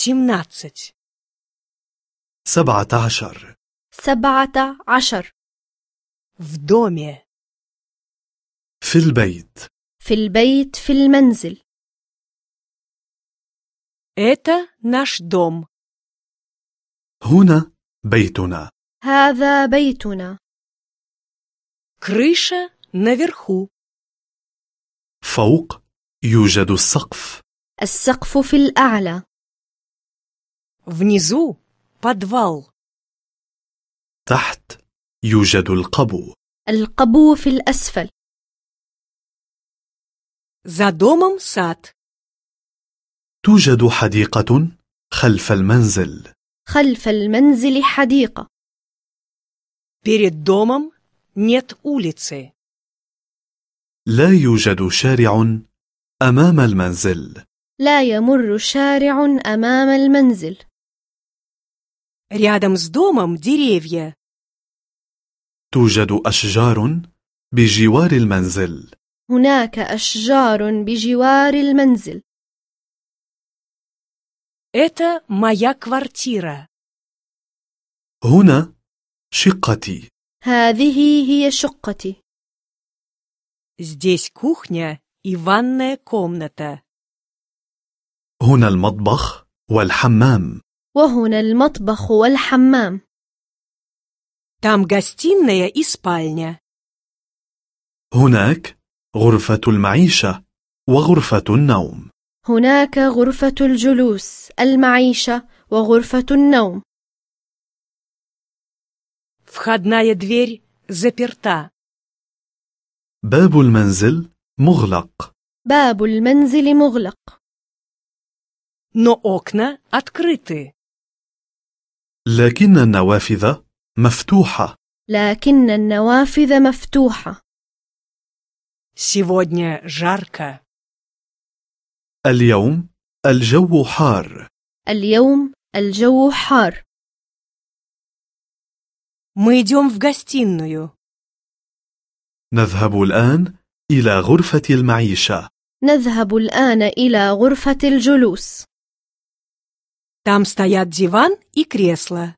17. 17. 17. В доме. في البيت. في البيت، في المنزل. Это наш дом. هنا بيتنا. هذا بيتنا. Крыша наверху. فوق يوجد السقف. السقف في الأعلى. Внизу подвал. تحت يوجد القبو. القبو في الأسفل. За домом сад. توجد حديقة خلف المنزل. خلف المنزل حديقة. Перед домом нет улицы. لا يوجد شارع أمام المنزل. لا يمر شارع أمام المنزل. Рядом с домом деревья. توجد أشجار بجوار المنزل. هناك أشجار بجوار المنزل. Это моя квартира. هنا شقتي. هذه هي شقتي. Здесь кухня и ванная комната. هنا المطبخ والحمام. وهنا المطبخ والحمام. Там гостиная и спальня. هناك غرفة المعيشة وغرفة النوم. هناك غرفة الجلوس، المعيشة وغرفة النوم. Входная дверь заперта. باب المنزل مغلق. باب المنزل مغلق. Но окна открыты. لكن النوافذ مفتوحة. لكن النوافذ مفتوحة. Сегодня жарко. اليوم الجو حار. اليوم الجو حار. Мы идем в гостиную. نذهب الآن إلى غرفة المعيشة. نذهب الآن إلى غرفة الجلوس. Там стоят диван и кресло.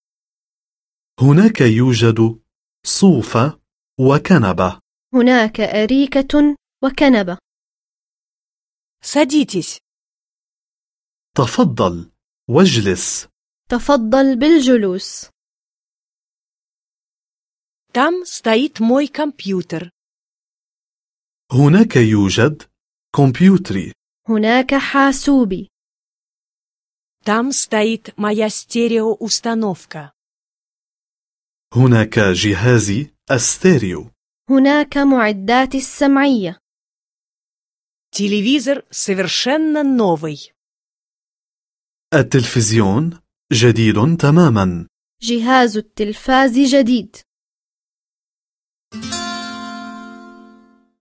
هناك يوجد صوفة وكنبة. هناك أريكة وكنبة. Садитесь. تفضل واجلس. تفضل بالجلوس. Там стоит мой компьютер. هناك يوجد كمبيوتري. هناك حاسوبي. Там стоит моя стереоустановка. هناك جهازي الستيريو. هناك معدات السمعية. Телевизор совершенно новый. التلفزيون جديد تماما. جهاز التلفاز جديد.